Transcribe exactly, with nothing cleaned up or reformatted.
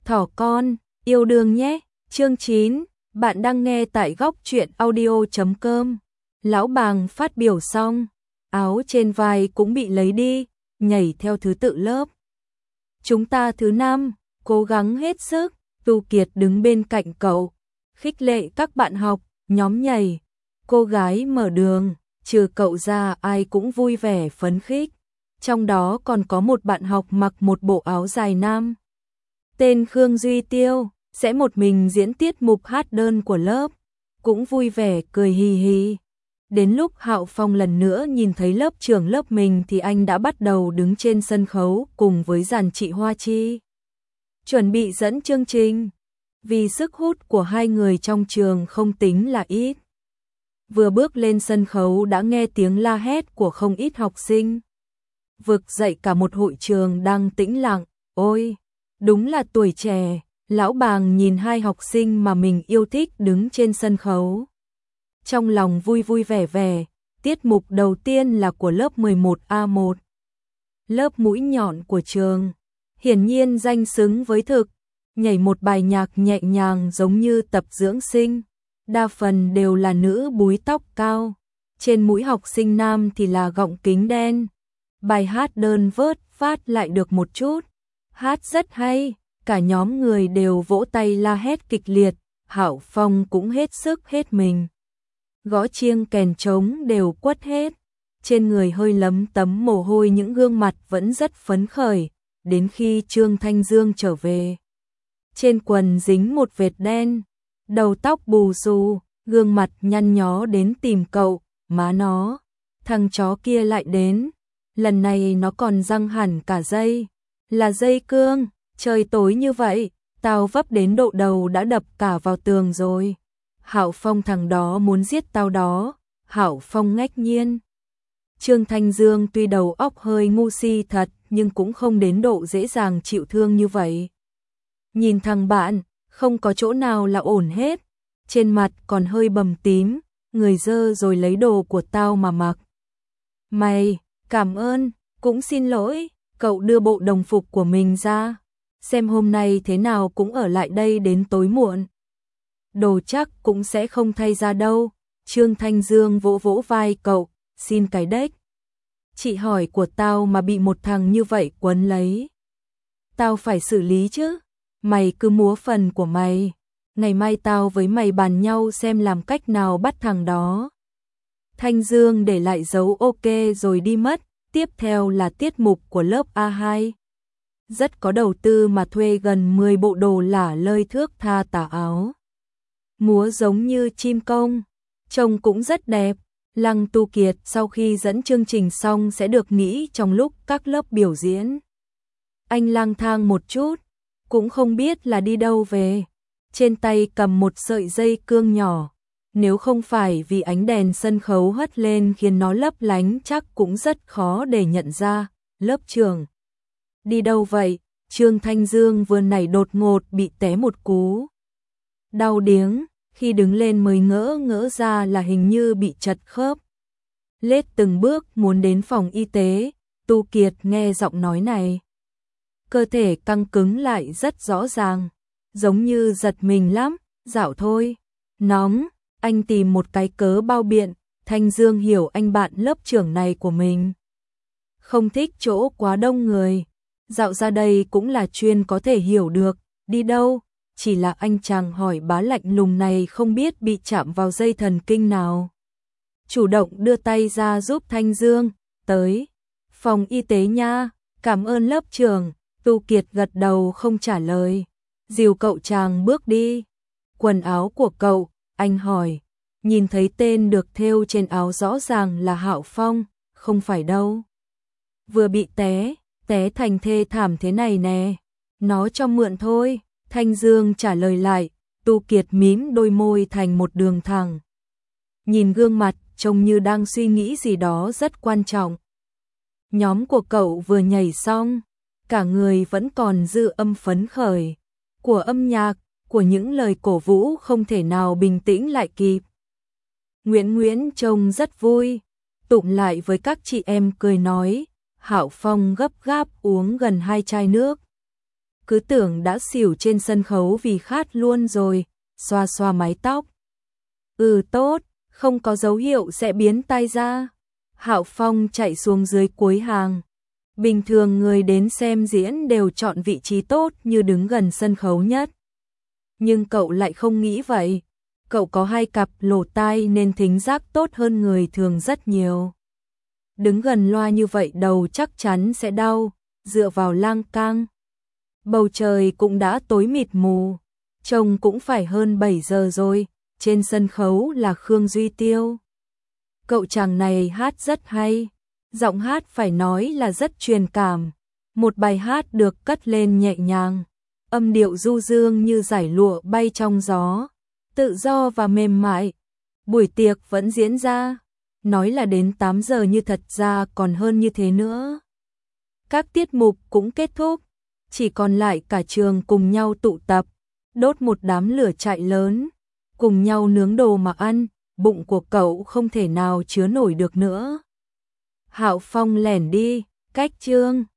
Thỏ con, yêu đương nhé. Chương chín, bạn đang nghe tại góc truyện audio chấm com. Lão bàng phát biểu xong, áo trên vai cũng bị lấy đi, nhảy theo thứ tự lớp. Chúng ta thứ năm, cố gắng hết sức. Tu Kiệt đứng bên cạnh cậu, khích lệ các bạn học, nhóm nhảy. Cô gái mở đường, trừ cậu ra ai cũng vui vẻ phấn khích. Trong đó còn có một bạn học mặc một bộ áo dài nam. Tên Khương Duy Tiêu, sẽ một mình diễn tiết mục hát đơn của lớp, cũng vui vẻ cười hì hì. Đến lúc Hạo Phong lần nữa nhìn thấy lớp trưởng lớp mình thì anh đã bắt đầu đứng trên sân khấu cùng với dàn chị Hoa Chi. Chuẩn bị dẫn chương trình, vì sức hút của hai người trong trường không tính là ít. Vừa bước lên sân khấu đã nghe tiếng la hét của không ít học sinh. Vực dậy cả một hội trường đang tĩnh lặng, ôi, đúng là tuổi trẻ. Lão bàng nhìn hai học sinh mà mình yêu thích đứng trên sân khấu. Trong lòng vui vui vẻ vẻ, tiết mục đầu tiên là của lớp mười một A một. Lớp mũi nhọn của trường, hiển nhiên danh xứng với thực, nhảy một bài nhạc nhẹ nhàng giống như tập dưỡng sinh. Đa phần đều là nữ búi tóc cao, trên mũi học sinh nam thì là gọng kính đen. Bài hát đơn vớt phát lại được một chút, hát rất hay. Cả nhóm người đều vỗ tay la hét kịch liệt, Hạo Phong cũng hết sức hết mình. Gõ chiêng kèn trống đều quất hết, trên người hơi lấm tấm mồ hôi, những gương mặt vẫn rất phấn khởi, đến khi Trương Thanh Dương trở về. Trên quần dính một vệt đen, đầu tóc bù xù, gương mặt nhăn nhó đến tìm cậu, má nó, thằng chó kia lại đến, lần này nó còn răng hẳn cả dây, là dây cương. Trời tối như vậy, tao vấp đến độ đầu đã đập cả vào tường rồi. Hạo Phong thằng đó muốn giết tao đó. Hạo Phong ngách nhiên. Trương Thanh Dương tuy đầu óc hơi ngu si thật, nhưng cũng không đến độ dễ dàng chịu thương như vậy. Nhìn thằng bạn, không có chỗ nào là ổn hết. Trên mặt còn hơi bầm tím, người dơ rồi lấy đồ của tao mà mặc. Mày, cảm ơn, cũng xin lỗi, cậu đưa bộ đồng phục của mình ra. Xem hôm nay thế nào cũng ở lại đây đến tối muộn. Đồ chắc cũng sẽ không thay ra đâu. Trương Thanh Dương vỗ vỗ vai cậu, xin cái đếch. Chị hỏi của tao mà bị một thằng như vậy quấn lấy. Tao phải xử lý chứ. Mày cứ múa phần của mày. Ngày mai tao với mày bàn nhau xem làm cách nào bắt thằng đó. Thanh Dương để lại dấu ok rồi đi mất. Tiếp theo là tiết mục của lớp A hai. Rất có đầu tư mà thuê gần mười bộ đồ lả lơi thước tha tà áo. Múa giống như chim công, trông cũng rất đẹp. Lăng Tu Kiệt sau khi dẫn chương trình xong sẽ được nghỉ trong lúc các lớp biểu diễn. Anh lang thang một chút, cũng không biết là đi đâu về. Trên tay cầm một sợi dây cương nhỏ. Nếu không phải vì ánh đèn sân khấu hất lên khiến nó lấp lánh chắc cũng rất khó để nhận ra. Lớp trưởng. Đi đâu vậy? Trương Thanh Dương vừa nãy đột ngột bị té một cú. Đau điếng, khi đứng lên mới ngỡ ngỡ ra là hình như bị trật khớp. Lết từng bước muốn đến phòng y tế, Tu Kiệt nghe giọng nói này. Cơ thể căng cứng lại rất rõ ràng, giống như giật mình lắm, dạo thôi. Nóng, anh tìm một cái cớ bao biện, Thanh Dương hiểu anh bạn lớp trưởng này của mình. Không thích chỗ quá đông người. Dạo ra đây cũng là chuyên có thể hiểu được, đi đâu, chỉ là anh chàng hỏi bá lạnh lùng này không biết bị chạm vào dây thần kinh nào. Chủ động đưa tay ra giúp Thanh Dương, tới, phòng y tế nha, cảm ơn lớp trưởng. Tu Kiệt gật đầu không trả lời, dìu cậu chàng bước đi. Quần áo của cậu, anh hỏi, nhìn thấy tên được thêu trên áo rõ ràng là Hạo Phong, không phải đâu. Vừa bị té. Té thành thê thảm thế này nè. Nó cho mượn thôi. Thanh Dương trả lời lại. Tu Kiệt mím đôi môi thành một đường thẳng. Nhìn gương mặt trông như đang suy nghĩ gì đó rất quan trọng. Nhóm của cậu vừa nhảy xong, cả người vẫn còn dư âm phấn khởi. Của âm nhạc, của những lời cổ vũ không thể nào bình tĩnh lại kịp. Nguyễn Nguyễn trông rất vui. Tụm lại với các chị em cười nói. Hạo Phong gấp gáp uống gần hai chai nước. cứ tưởng đã xỉu trên sân khấu vì khát luôn rồi, xoa xoa mái tóc. Ừ tốt, không có dấu hiệu sẽ biến tay ra. Hạo Phong chạy xuống dưới cuối hàng. Bình thường người đến xem diễn đều chọn vị trí tốt như đứng gần sân khấu nhất. Nhưng cậu lại không nghĩ vậy. Cậu có hai cặp lỗ tai nên thính giác tốt hơn người thường rất nhiều. Đứng gần loa như vậy đầu chắc chắn sẽ đau, dựa vào lan can. Bầu trời cũng đã tối mịt mù, trông cũng phải hơn bảy giờ rồi, trên sân khấu là Khương Duy Tiêu. Cậu chàng này hát rất hay, giọng hát phải nói là rất truyền cảm, một bài hát được cất lên nhẹ nhàng, âm điệu du dương như dải lụa bay trong gió, tự do và mềm mại. Buổi tiệc vẫn diễn ra, nói là đến tám giờ như thật ra còn hơn như thế nữa. Các tiết mục cũng kết thúc, chỉ còn lại cả trường cùng nhau tụ tập, đốt một đám lửa trại lớn, cùng nhau nướng đồ mà ăn, bụng của cậu không thể nào chứa nổi được nữa. Hạo Phong lẻn đi, cách Trương